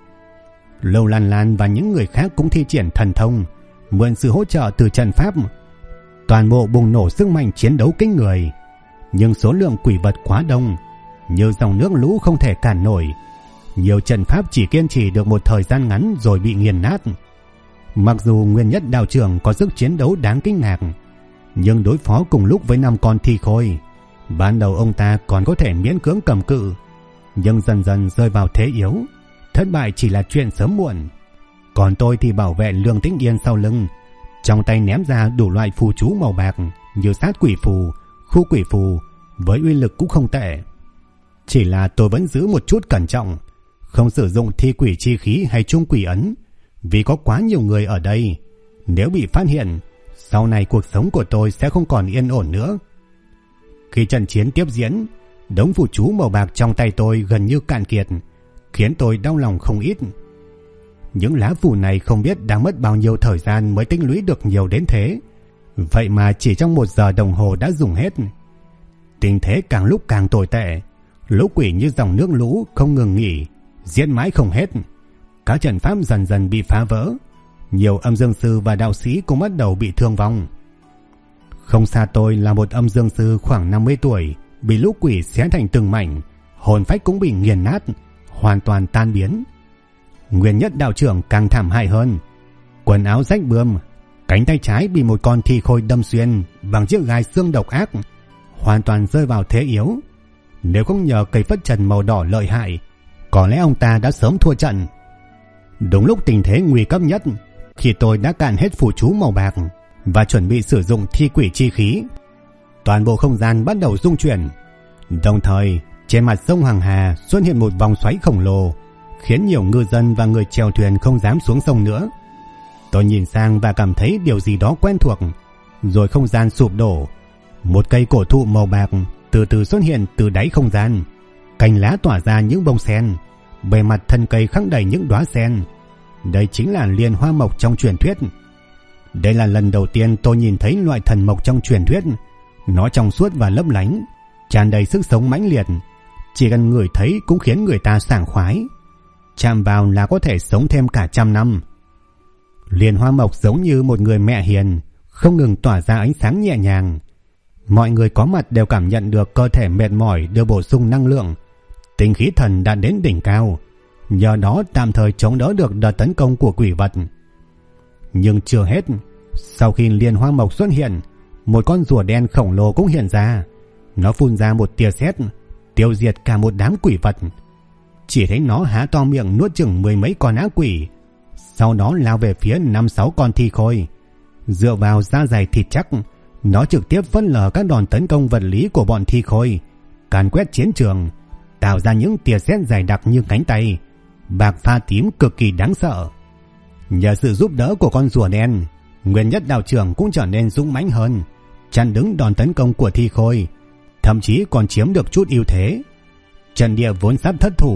Lâu Lan Lan và những người khác cũng thi triển thần thông, mượn sự hỗ trợ từ trận pháp, toàn bộ bùng nổ sức mạnh chiến đấu kinh người. Nhưng số lượng quỷ vật quá đông, như dòng nước lũ không thể cản nổi. Nhiều trận pháp chỉ kiên trì được một thời gian ngắn rồi bị nghiền nát. Mặc dù Nguyên Nhất đạo trưởng có sức chiến đấu đáng kinh ngạc, nhưng đối phó cùng lúc với 5 con thi khôi, ban đầu ông ta còn có thể miễn cưỡng cầm cự, nhưng dần dần rơi vào thế yếu. Thất bại chỉ là chuyện sớm muộn. Còn tôi thì bảo vệ Lương Tĩnh Yên sau lưng, trong tay ném ra đủ loại phù chú màu bạc như sát quỷ phù, khu quỷ phù, với uy lực cũng không tệ. Chỉ là tôi vẫn giữ một chút cẩn trọng, không sử dụng thi quỷ chi khí hay trung quỷ ấn, vì có quá nhiều người ở đây. Nếu bị phát hiện, sau này cuộc sống của tôi sẽ không còn yên ổn nữa. Khi trận chiến tiếp diễn, đống phù chú màu bạc trong tay tôi gần như cạn kiệt, khiến tôi đau lòng không ít. Những lá phù này không biết đang mất bao nhiêu thời gian mới tích lũy được nhiều đến thế, vậy mà chỉ trong 1 giờ đồng hồ đã dùng hết. Tình thế càng lúc càng tồi tệ, lũ quỷ như dòng nước lũ không ngừng nghỉ, diễn mãi không hết. Các trận pháp dần dần bị phá vỡ, nhiều âm dương sư và đạo sĩ cũng bắt đầu bị thương vong. Không xa tôi là một âm dương sư khoảng 50 tuổi, bị lũ quỷ xé thành từng mảnh, hồn phách cũng bị nghiền nát, hoàn toàn tan biến. Nguyên Nhất đạo trưởng càng thảm hại hơn, quần áo rách bươm, cánh tay trái bị một con thi khôi đâm xuyên bằng chiếc gai xương độc ác, hoàn toàn rơi vào thế yếu. Nếu không nhờ cây phất trần màu đỏ lợi hại, có lẽ ông ta đã sớm thua trận. Đúng lúc tình thế nguy cấp nhất, khi tôi đã cạn hết phù chú màu bạc và chuẩn bị sử dụng thi quỷ chi khí, toàn bộ không gian bắt đầu rung chuyển. Đồng thời, trên mặt sông Hoàng Hà xuất hiện một vòng xoáy khổng lồ, khiến nhiều ngư dân và người chèo thuyền không dám xuống sông nữa. Tôi nhìn sang và cảm thấy điều gì đó quen thuộc, rồi không gian sụp đổ. Một cây cổ thụ màu bạc từ từ xuất hiện từ đáy không gian, cành lá tỏa ra những bông sen, bề mặt thân cây khắc đầy những đóa sen. Đây chính là liên hoa mộc trong truyền thuyết. Đây là lần đầu tiên tôi nhìn thấy loại thần mộc trong truyền thuyết. Nó trong suốt và lấp lánh, tràn đầy sức sống mãnh liệt, chỉ cần ngửi thấy cũng khiến người ta sảng khoái. Chạm vào là có thể sống thêm cả 100 năm. Liên hoa mộc giống như một người mẹ hiền, không ngừng tỏa ra ánh sáng nhẹ nhàng. Mọi người có mặt đều cảm nhận được cơ thể mệt mỏi được bổ sung năng lượng, tinh khí thần đạt đến đỉnh cao, nhờ đó tạm thời chống đỡ được đợt tấn công của quỷ vật. Nhưng chưa hết, sau khi liên hoa mộc xuất hiện, một con rùa đen khổng lồ cũng hiện ra. Nó phun ra một tia sét, tiêu diệt cả một đám quỷ vật. Chỉ thấy nó há to miệng nuốt chửng 10 mấy con ác quỷ, sau đó lao về phía 5-6 con thi khôi. Dựa vào da dày thịt chắc, nó trực tiếp phớt lờ các đòn tấn công vật lý của bọn thi khôi, càn quét chiến trường, tạo ra những tia sét dày đặc như cánh tay, bạc pha tím cực kỳ đáng sợ. Nhờ sự giúp đỡ của con rùa đen, Nguyên Nhất đạo trưởng cũng trở nên dũng mãnh hơn, chặn đứng đòn tấn công của thi khôi, thậm chí còn chiếm được chút ưu thế. Trận địa vốn sắp thất thủ,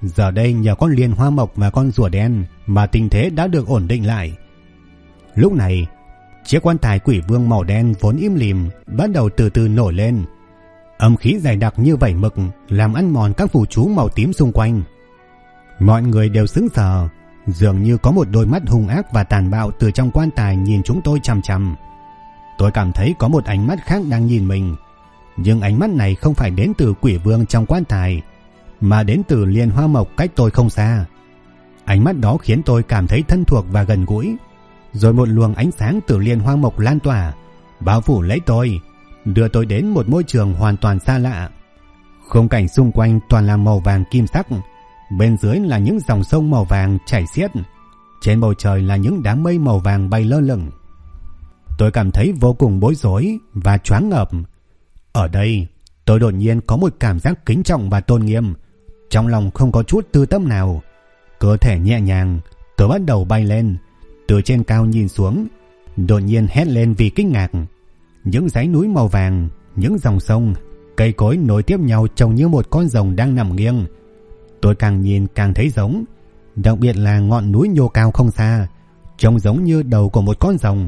Giờ đây nhờ con liên hoa mộc và con rùa đen mà tình thế đã được ổn định lại. Lúc này, chiếc quan tài quỷ vương màu đen vốn im lìm bắt đầu từ từ nổi lên. Âm khí dày đặc như vẩy mực làm ăn mòn các phù chú màu tím xung quanh. Mọi người đều sững sờ, dường như có một đôi mắt hung ác và tàn bạo từ trong quan tài nhìn chúng tôi chằm chằm. Tôi cảm thấy có một ánh mắt khác đang nhìn mình, nhưng ánh mắt này không phải đến từ quỷ vương trong quan tài, mà đến từ liên hoa mộc cách tôi không xa. Ánh mắt đó khiến tôi cảm thấy thân thuộc và gần gũi. Rồi một luồng ánh sáng từ liên hoa mộc lan tỏa, bao phủ lấy tôi, đưa tôi đến một môi trường hoàn toàn xa lạ. Khung cảnh xung quanh toàn là màu vàng kim sắc, bên dưới là những dòng sông màu vàng chảy xiết, trên bầu trời là những đám mây màu vàng bay lơ lửng. Tôi cảm thấy vô cùng bối rối và choáng ngợp. Ở đây, tôi đột nhiên có một cảm giác kính trọng và tôn nghiêm, trong lòng không có chút tư tâm nào. Cơ thể nhẹ nhàng, tôi bắt đầu bay lên, từ trên cao nhìn xuống, đột nhiên hét lên vì kinh ngạc. Những dãy núi màu vàng, những dòng sông, cây cối nối tiếp nhau trông như một con rồng đang nằm nghiêng. Tôi càng nhìn càng thấy giống, đặc biệt là ngọn núi nhô cao không xa, trông giống như đầu của một con rồng.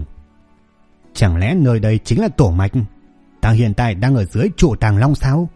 Chẳng lẽ nơi đây chính là tổ mạch? Ta hiện tại đang ở dưới trụ Tàng Long sao?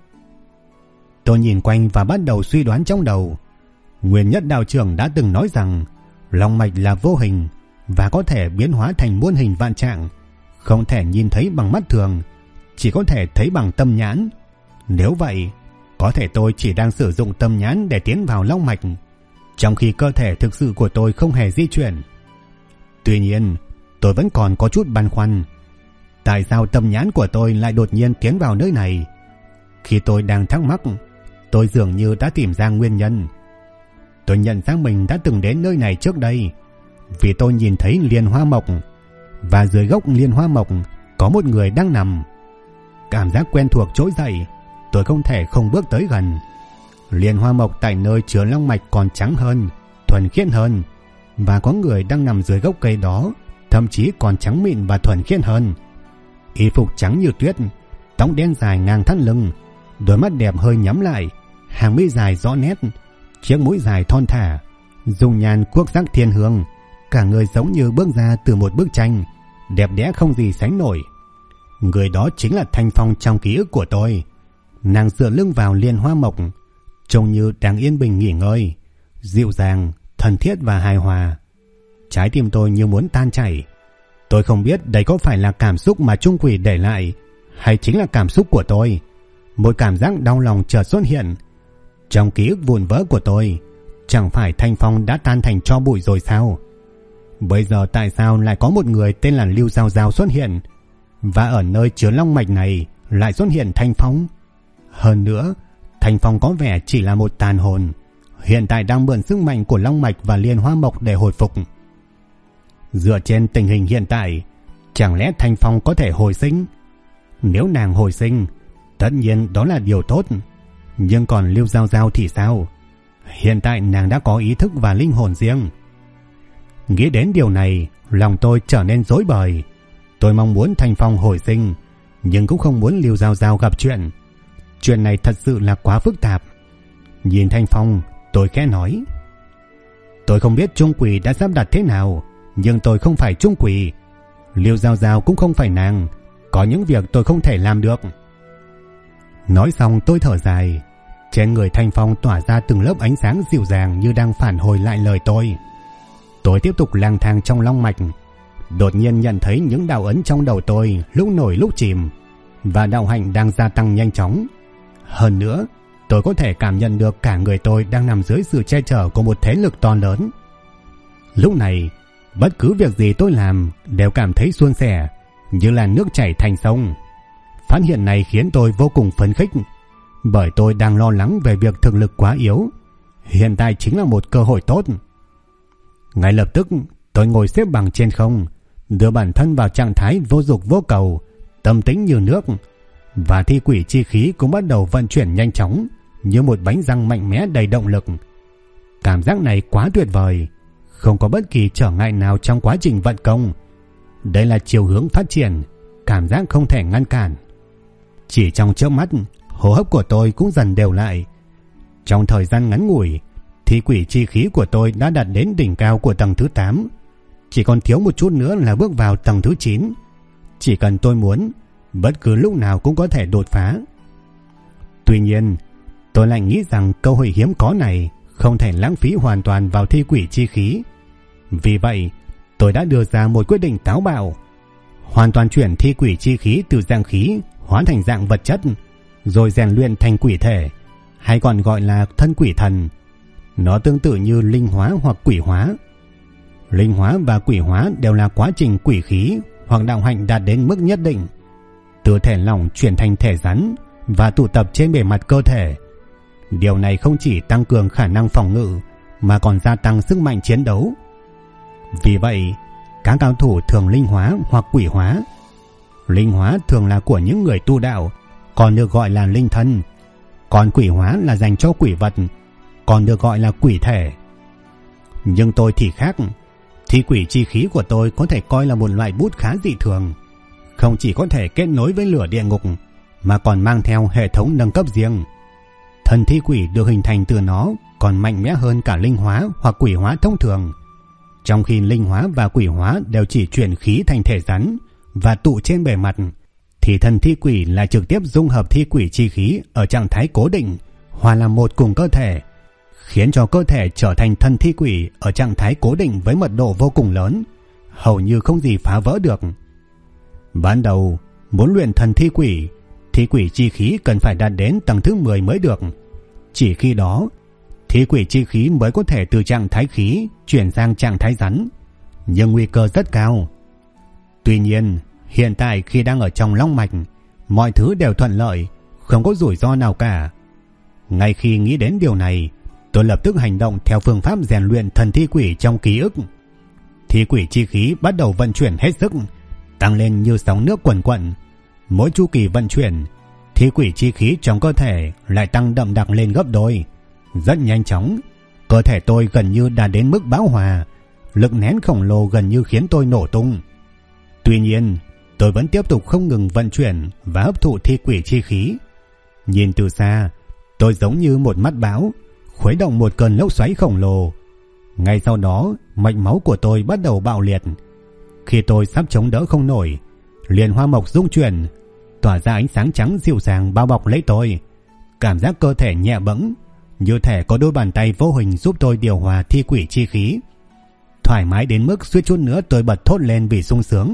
Tôi nhìn quanh và bắt đầu suy đoán trong đầu. Nguyên Nhất đạo trưởng đã từng nói rằng long mạch là vô hình và có thể biến hóa thành muôn hình vạn trạng, không thể nhìn thấy bằng mắt thường, chỉ có thể thấy bằng tâm nhãn. Nếu vậy, có thể tôi chỉ đang sử dụng tâm nhãn để tiến vào long mạch, trong khi cơ thể thực sự của tôi không hề di chuyển. Tuy nhiên, tôi vẫn còn có chút băn khoăn. Tại sao tâm nhãn của tôi lại đột nhiên tiến vào nơi này? Khi tôi đang thắc mắc, tôi dường như đã tìm ra nguyên nhân. Tôi nhận ra mình đã từng đến nơi này trước đây, vì tôi nhìn thấy liên hoa mộc, và dưới gốc liên hoa mộc có một người đang nằm. Cảm giác quen thuộc trỗi dậy, tôi không thể không bước tới gần. Liên hoa mộc tại nơi chứa long mạch còn trắng hơn, thuần khiết hơn, và có người đang nằm dưới gốc cây đó, thậm chí còn trắng mịn và thuần khiết hơn. Y phục trắng như tuyết, tóc đen dài ngang thắt lưng, đôi mắt đẹp hơi nhắm lại, hàng mi dài rõ nét, chiếc mũi dài thon thả, dung nhan quốc sắc thiên hương, cả người giống như bước ra từ một bức tranh, đẹp đẽ không gì sánh nổi. Người đó chính là Thanh Phong trong ký ức của tôi. Nàng dựa lưng vào liên hoa mộc, trông như đang yên bình nghỉ ngơi, dịu dàng, thân thiết và hài hòa. Trái tim tôi như muốn tan chảy. Tôi không biết đây có phải là cảm xúc mà Trung Quỷ để lại, hay chính là cảm xúc của tôi. Một cảm giác đau lòng chợt xuất hiện. Trong ký ức vụn vỡ của tôi, chẳng phải Thanh Phong đã tan thành tro bụi rồi sao? Bây giờ tại sao lại có một người tên là Lưu Giao Giao xuất hiện, và ở nơi chứa long mạch này lại xuất hiện Thanh Phong? Hơn nữa, Thanh Phong có vẻ chỉ là một tàn hồn, hiện tại đang mượn sức mạnh của long mạch và liên hoa mộc để hồi phục. Dựa trên tình hình hiện tại, chẳng lẽ Thanh Phong có thể hồi sinh? Nếu nàng hồi sinh, tất nhiên đó là điều tốt. Nhưng còn Lưu Giao Giao thì sao? Hiện tại nàng đã có ý thức và linh hồn riêng. Nghĩ đến điều này, lòng tôi trở nên rối bời. Tôi mong muốn Thanh Phong hồi sinh, nhưng cũng không muốn Lưu Giao Giao gặp chuyện. Chuyện này thật sự là quá phức tạp. Nhìn Thanh Phong, tôi khẽ nói: tôi không biết Trung Quỷ đã sắp đặt thế nào, nhưng tôi không phải Trung Quỷ. Lưu Giao Giao cũng không phải nàng. Có những việc tôi không thể làm được. Nói xong tôi thở dài. Trên người Thanh Phong tỏa ra từng lớp ánh sáng dịu dàng như đang phản hồi lại lời tôi. Tôi tiếp tục lang thang trong long mạch, đột nhiên nhận thấy những đạo ấn trong đầu tôi lúc nổi lúc chìm, và đạo hạnh đang gia tăng nhanh chóng. Hơn nữa, tôi có thể cảm nhận được cả người tôi đang nằm dưới sự che chở của một thế lực to lớn. Lúc này, bất cứ việc gì tôi làm đều cảm thấy suôn sẻ, như là nước chảy thành sông. Phát hiện này khiến tôi vô cùng phấn khích, bởi tôi đang lo lắng về việc thực lực quá yếu. Hiện tại chính là một cơ hội tốt. Ngay lập tức, tôi ngồi xếp bằng trên không, đưa bản thân vào trạng thái vô dục vô cầu, tâm tĩnh như nước, và thi quỷ chi khí cũng bắt đầu vận chuyển nhanh chóng, như một bánh răng mạnh mẽ đầy động lực. Cảm giác này quá tuyệt vời, không có bất kỳ trở ngại nào trong quá trình vận công. Đây là chiều hướng phát triển, cảm giác không thể ngăn cản. Chỉ trong chớp mắt, hô hấp của tôi cũng dần đều lại. Trong thời gian ngắn ngủi, Thi quỷ chi khí của tôi đã đạt đến đỉnh cao của tầng thứ 8. Chỉ còn thiếu một chút nữa là bước vào tầng thứ 9. Chỉ cần tôi muốn, bất cứ lúc nào cũng có thể đột phá. Tuy nhiên, tôi lại nghĩ rằng cơ hội hiếm có này không thể lãng phí hoàn toàn vào thi quỷ chi khí. Vì vậy, tôi đã đưa ra một quyết định táo bạo, hoàn toàn chuyển thi quỷ chi khí từ dạng khí hóa thành dạng vật chất, rồi rèn luyện thành quỷ thể, hay còn gọi là thân quỷ thần. Nó tương tự như linh hóa hoặc quỷ hóa. Linh hóa và quỷ hóa đều là quá trình quỷ khí hoặc đạo hạnh đạt đến mức nhất định, từ thể lỏng chuyển thành thể rắn và tụ tập trên bề mặt cơ thể. Điều này không chỉ tăng cường khả năng phòng ngự mà còn gia tăng sức mạnh chiến đấu. Vì vậy, các cao thủ thường linh hóa hoặc quỷ hóa. Linh hóa thường là của những người tu đạo, còn được gọi là linh thân. Còn quỷ hóa là dành cho quỷ vật, còn được gọi là quỷ thể. Nhưng tôi thì khác. Thi quỷ chi khí của tôi có thể coi là một loại bút khá dị thường. Không chỉ có thể kết nối với lửa địa ngục, mà còn mang theo hệ thống nâng cấp riêng. Thần thi quỷ được hình thành từ nó còn mạnh mẽ hơn cả linh hóa hoặc quỷ hóa thông thường. Trong khi linh hóa và quỷ hóa đều chỉ chuyển khí thành thể rắn và tụ trên bề mặt, thì thần thi quỷ là trực tiếp dung hợp thi quỷ chi khí ở trạng thái cố định, hòa làm một cùng cơ thể, khiến cho cơ thể trở thành thần thi quỷ ở trạng thái cố định với mật độ vô cùng lớn, hầu như không gì phá vỡ được. Ban đầu, muốn luyện thần thi quỷ chi khí cần phải đạt đến tầng thứ 10 mới được. Chỉ khi đó, thi quỷ chi khí mới có thể từ trạng thái khí chuyển sang trạng thái rắn, nhưng nguy cơ rất cao. Tuy nhiên, hiện tại khi đang ở trong long mạch, mọi thứ đều thuận lợi, không có rủi ro nào cả. Ngay khi nghĩ đến điều này, tôi lập tức hành động theo phương pháp rèn luyện thần thi quỷ trong ký ức. Thi quỷ chi khí bắt đầu vận chuyển hết sức, tăng lên như sóng nước quần quận. Mỗi chu kỳ vận chuyển, thi quỷ chi khí trong cơ thể lại tăng đậm đặc lên gấp đôi. Rất nhanh chóng, cơ thể tôi gần như đạt đến mức bão hòa, lực nén khổng lồ gần như khiến tôi nổ tung. Tuy nhiên, tôi vẫn tiếp tục không ngừng vận chuyển và hấp thụ thi quỷ chi khí. Nhìn từ xa, tôi giống như một mắt bão, khuấy động một cơn lốc xoáy khổng lồ. Ngay sau đó, mạch máu của tôi bắt đầu bạo liệt. Khi tôi sắp chống đỡ không nổi, liền hoa mộc rung chuyển, tỏa ra ánh sáng trắng dịu dàng bao bọc lấy tôi. Cảm giác cơ thể nhẹ bẫng, như thể có đôi bàn tay vô hình giúp tôi điều hòa thi quỷ chi khí. Thoải mái đến mức suýt chút nữa tôi bật thốt lên vì sung sướng.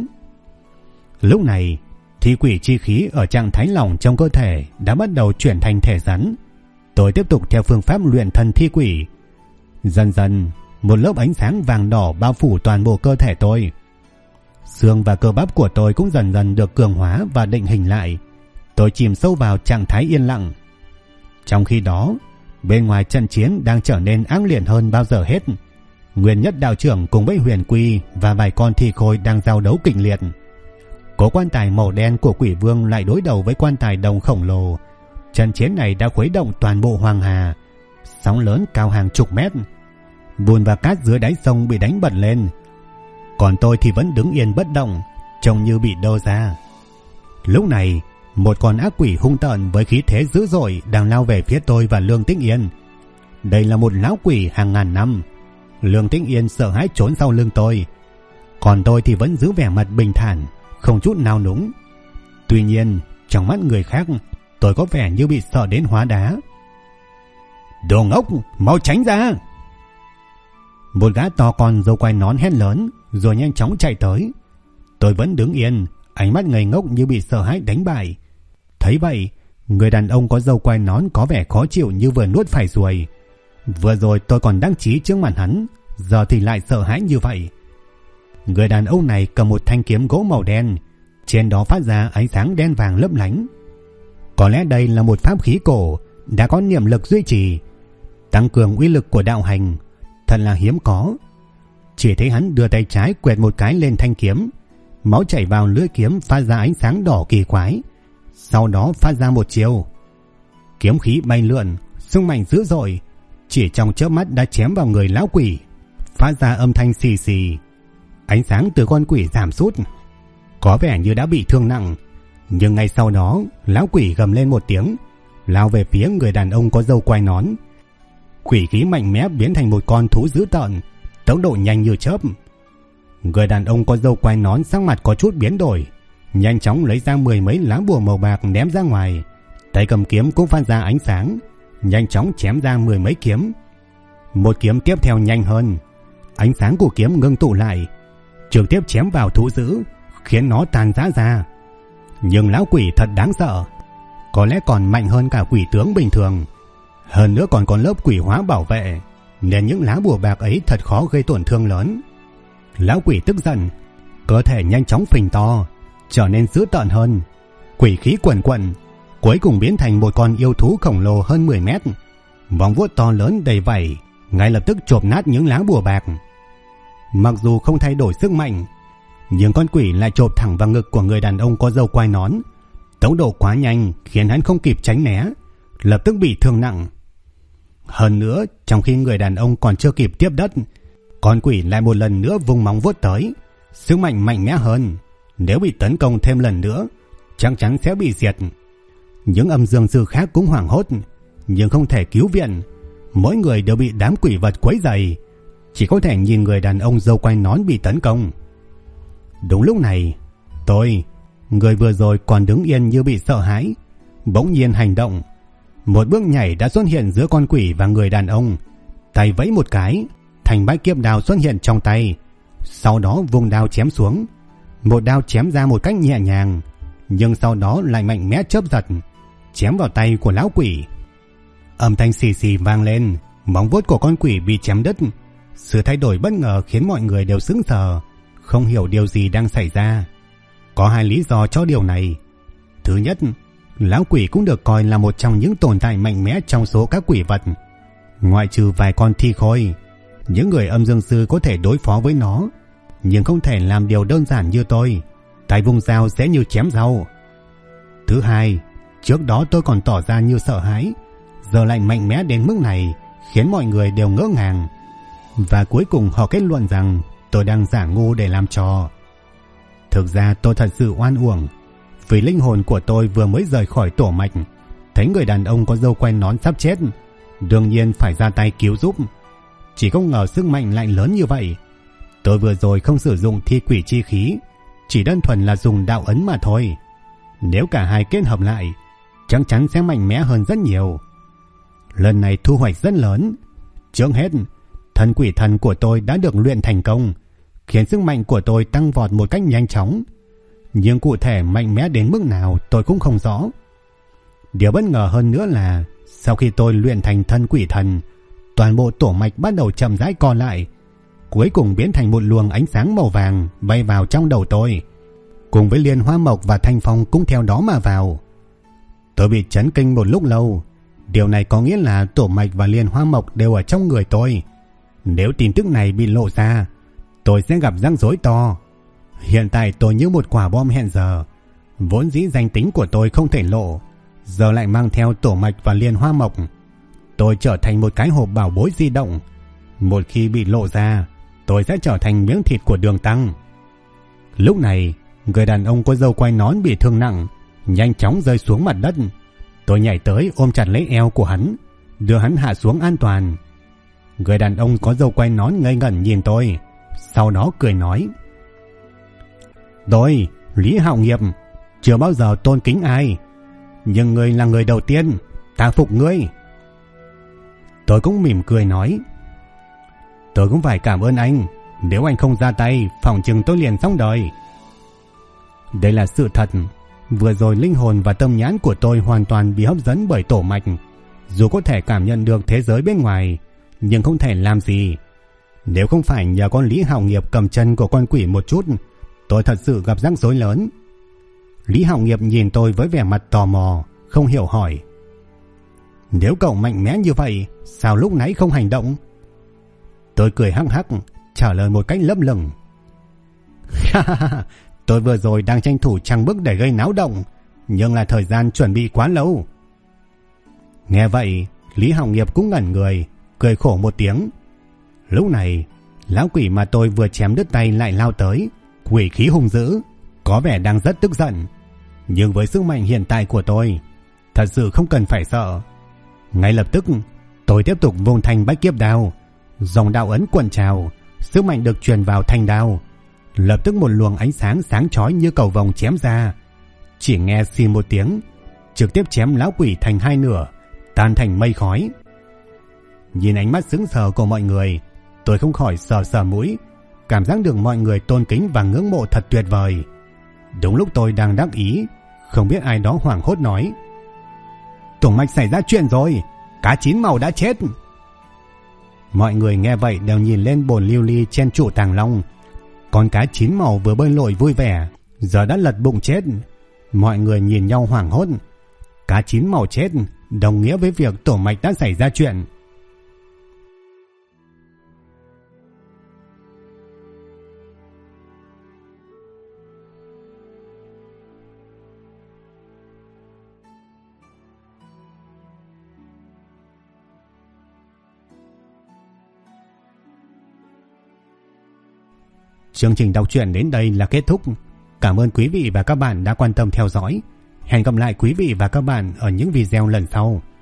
Lúc này, thi quỷ chi khí ở trạng thái lỏng trong cơ thể đã bắt đầu chuyển thành thể rắn. Tôi tiếp tục theo phương pháp luyện thần thi quỷ. Dần dần, một lớp ánh sáng vàng đỏ bao phủ toàn bộ cơ thể tôi. Xương và cơ bắp của tôi cũng dần dần được cường hóa và định hình lại. Tôi chìm sâu vào trạng thái yên lặng. Trong khi đó, bên ngoài trận chiến đang trở nên ác liệt hơn bao giờ hết. Nguyên Nhất đạo trưởng cùng với Huyền Quy và vài con thi khôi đang giao đấu kịch liệt. Cố quan tài màu đen của Quỷ Vương lại đối đầu với quan tài đồng khổng lồ. Trận chiến này đã khuấy động toàn bộ Hoàng Hà. Sóng lớn cao hàng chục mét. Bùn và cát dưới đáy sông bị đánh bật lên. Còn tôi thì vẫn đứng yên bất động, trông như bị đơ ra. Lúc này, một con ác quỷ hung tợn với khí thế dữ dội đang lao về phía tôi và Lương Tĩnh Yên. Đây là một lão quỷ hàng ngàn năm. Lương Tĩnh Yên sợ hãi trốn sau lưng tôi, còn tôi thì vẫn giữ vẻ mặt bình thản, không chút nao núng. Tuy nhiên, trong mắt người khác, tôi có vẻ như bị sợ đến hóa đá. Đồ ngốc, mau tránh ra! Một gã to con râu quai nón hét lớn rồi nhanh chóng chạy tới. Tôi vẫn đứng yên, ánh mắt ngây ngốc như bị sợ hãi đánh bại. Thấy vậy, người đàn ông có râu quai nón có vẻ khó chịu như vừa nuốt phải ruồi. Vừa rồi tôi còn đắc chí trước mặt hắn, giờ thì lại sợ hãi như vậy. Người đàn ông này cầm một thanh kiếm gỗ màu đen, trên đó phát ra ánh sáng đen vàng lấp lánh. Có lẽ đây là một pháp khí cổ đã có niệm lực duy trì, tăng cường uy lực của đạo hành, thật là hiếm có. Chỉ thấy hắn đưa tay trái quẹt một cái lên thanh kiếm, máu chảy vào lưỡi kiếm phát ra ánh sáng đỏ kỳ quái. Sau đó phát ra một chiêu, kiếm khí bay lượn, sức mạnh dữ dội, chỉ trong chớp mắt đã chém vào người lão quỷ, phát ra âm thanh xì xì. Ánh sáng từ con quỷ giảm sút, có vẻ như đã bị thương nặng. Nhưng ngay sau đó, lão quỷ gầm lên một tiếng, lao về phía người đàn ông có râu quai nón. quỷ khí mạnh mẽ biến thành một con thú dữ tợn, tốc độ nhanh như chớp. Người đàn ông có râu quai nón sắc mặt có chút biến đổi, nhanh chóng lấy ra 10 mấy lá bùa màu bạc ném ra ngoài, tay cầm kiếm cũng phát ra ánh sáng, nhanh chóng chém ra 10 mấy kiếm. Một kiếm tiếp theo nhanh hơn, ánh sáng của kiếm ngưng tụ lại, trực tiếp chém vào thú dữ, khiến nó tan rã ra. Nhưng lão quỷ thật đáng sợ, có lẽ còn mạnh hơn cả quỷ tướng bình thường, hơn nữa còn có lớp quỷ hóa bảo vệ, nên những lá bùa bạc ấy thật khó gây tổn thương lớn. Lão quỷ tức giận, cơ thể nhanh chóng phình to, trở nên dữ tợn hơn, quỷ khí quần quận, cuối cùng biến thành một con yêu thú khổng lồ hơn 10 mét, móng vuốt to lớn đầy vảy, ngay lập tức chộp nát những lá bùa bạc. Mặc dù không thay đổi sức mạnh, nhưng con quỷ lại chộp thẳng vào ngực của người đàn ông có râu quai nón, tốc độ quá nhanh khiến hắn không kịp tránh né, lập tức bị thương nặng. Hơn nữa, trong khi người đàn ông còn chưa kịp tiếp đất, con quỷ lại một lần nữa vung móng vuốt tới, sức mạnh mạnh mẽ hơn, nếu bị tấn công thêm lần nữa chắc chắn sẽ bị diệt. Những âm dương sư khác cũng hoảng hốt, nhưng không thể cứu viện, mỗi người đều bị đám quỷ vật quấy rầy, chỉ có thể nhìn người đàn ông râu quai nón bị tấn công. Đúng lúc này, tôi, người vừa rồi còn đứng yên như bị sợ hãi, bỗng nhiên hành động, một bước nhảy đã xuất hiện giữa con quỷ và người đàn ông, tay vẫy một cái, thành bách kiếp đao xuất hiện trong tay, sau đó vung đao chém xuống. Một đao chém ra một cách nhẹ nhàng, nhưng sau đó lại mạnh mẽ chớp giật, chém vào tay của lão quỷ. Âm thanh xì xì vang lên, móng vuốt của con quỷ bị chém đứt. Sự thay đổi bất ngờ khiến mọi người đều sững sờ, không hiểu điều gì đang xảy ra. Có hai lý do cho điều này. Thứ nhất, lão quỷ cũng được coi là một trong những tồn tại mạnh mẽ trong số các quỷ vật. Ngoại trừ vài con thi khôi, những người âm dương sư có thể đối phó với nó, nhưng không thể làm điều đơn giản như tôi, tay vung dao dễ như chém rau. Thứ hai, trước đó tôi còn tỏ ra như sợ hãi, giờ lại mạnh mẽ đến mức này, khiến mọi người đều ngỡ ngàng. Và cuối cùng họ kết luận rằng tôi đang giả ngu để làm trò. Thực ra tôi thật sự oan uổng, vì linh hồn của tôi vừa mới rời khỏi tổ mạch, thấy người đàn ông có râu quai nón sắp chết, đương nhiên phải ra tay cứu giúp. Chỉ không ngờ sức mạnh lại lớn như vậy. Tôi vừa rồi không sử dụng thi quỷ chi khí, chỉ đơn thuần là dùng đạo ấn mà thôi. Nếu cả hai kết hợp lại, chắc chắn sẽ mạnh mẽ hơn rất nhiều. Lần này thu hoạch rất lớn. Trước hết, thân quỷ thần của tôi đã được luyện thành công, khiến sức mạnh của tôi tăng vọt một cách nhanh chóng. Nhưng cụ thể mạnh mẽ đến mức nào tôi cũng không rõ. Điều bất ngờ hơn nữa là sau khi tôi luyện thành thân quỷ thần, toàn bộ tổ mạch bắt đầu chậm rãi co lại, cuối cùng biến thành một luồng ánh sáng màu vàng bay vào trong đầu tôi, cùng với Liên Hoa Mộc và Thanh Phong cũng theo đó mà vào. Tôi bị chấn kinh một lúc lâu. Điều này có nghĩa là tổ mạch và Liên Hoa Mộc đều ở trong người tôi. Nếu tin tức này bị lộ ra, tôi sẽ gặp rắc rối to. Hiện tại tôi như một quả bom hẹn giờ, vốn dĩ danh tính của tôi không thể lộ, giờ lại mang theo tổ mạch và Liên Hoa Mộc. Tôi trở thành một cái hộp bảo bối di động. Một khi bị lộ ra, tôi sẽ trở thành miếng thịt của Đường Tăng. Lúc này, người đàn ông có râu quai nón bị thương nặng, nhanh chóng rơi xuống mặt đất. Tôi nhảy tới ôm chặt lấy eo của hắn, đưa hắn hạ xuống an toàn. Người đàn ông có râu quai nón ngây ngẩn nhìn tôi, sau đó cười nói: "Tôi, Lý Hạo Nghiệp, chưa bao giờ tôn kính ai, nhưng ngươi là người đầu tiên, ta phục ngươi." Tôi cũng mỉm cười nói: "Tôi cũng phải cảm ơn anh, nếu anh không ra tay, phỏng chừng tôi liền xong đời." Đây là sự thật. Vừa rồi linh hồn và tâm nhãn của tôi hoàn toàn bị hấp dẫn bởi tổ mạch. Dù có thể cảm nhận được thế giới bên ngoài, nhưng không thể làm gì. Nếu không phải nhờ con Lý Hạo Nghiệp cầm chân của con quỷ một chút, tôi thật sự gặp rắc rối lớn. Lý Hạo Nghiệp nhìn tôi với vẻ mặt tò mò, không hiểu hỏi: "Nếu cậu mạnh mẽ như vậy, sao lúc nãy không hành động?" Tôi cười hắc hắc, trả lời một cách lấp lửng: "Tôi vừa rồi đang tranh thủ trang bức để gây náo động, nhưng là thời gian chuẩn bị quá lâu." Nghe vậy, Lý Hạo Nghiệp cũng ngẩn người, cười khổ một tiếng. Lúc này, lão quỷ mà tôi vừa chém đứt tay lại lao tới, quỷ khí hung dữ, có vẻ đang rất tức giận. Nhưng với sức mạnh hiện tại của tôi, thật sự không cần phải sợ. Ngay lập tức, Tôi tiếp tục vung thanh bách kiếp đao, dòng đạo ấn cuộn trào, sức mạnh được truyền vào thanh đao. Lập tức một luồng ánh sáng sáng chói như cầu vồng chém ra. Chỉ nghe xì một tiếng, trực tiếp chém lão quỷ thành hai nửa, tan thành mây khói. Nhìn ánh mắt sững sờ của mọi người, tôi không khỏi sờ sờ mũi, cảm giác được mọi người tôn kính và ngưỡng mộ thật tuyệt vời. Đúng lúc tôi đang đắc ý, không biết ai đó hoảng hốt nói: Tùng Mạch xảy ra chuyện rồi, cá chín màu đã chết. Mọi người nghe vậy đều nhìn lên bồn lưu ly trên trụ tàng long. Con cá chín màu vừa bơi lội vui vẻ, giờ đã lật bụng chết. Mọi người nhìn nhau hoảng hốt. Cá chín màu chết đồng nghĩa với việc Tổ Mạch đã xảy ra chuyện. Chương trình đọc truyện đến đây là kết thúc. Cảm ơn quý vị và các bạn đã quan tâm theo dõi. Hẹn gặp lại quý vị và các bạn ở những video lần sau.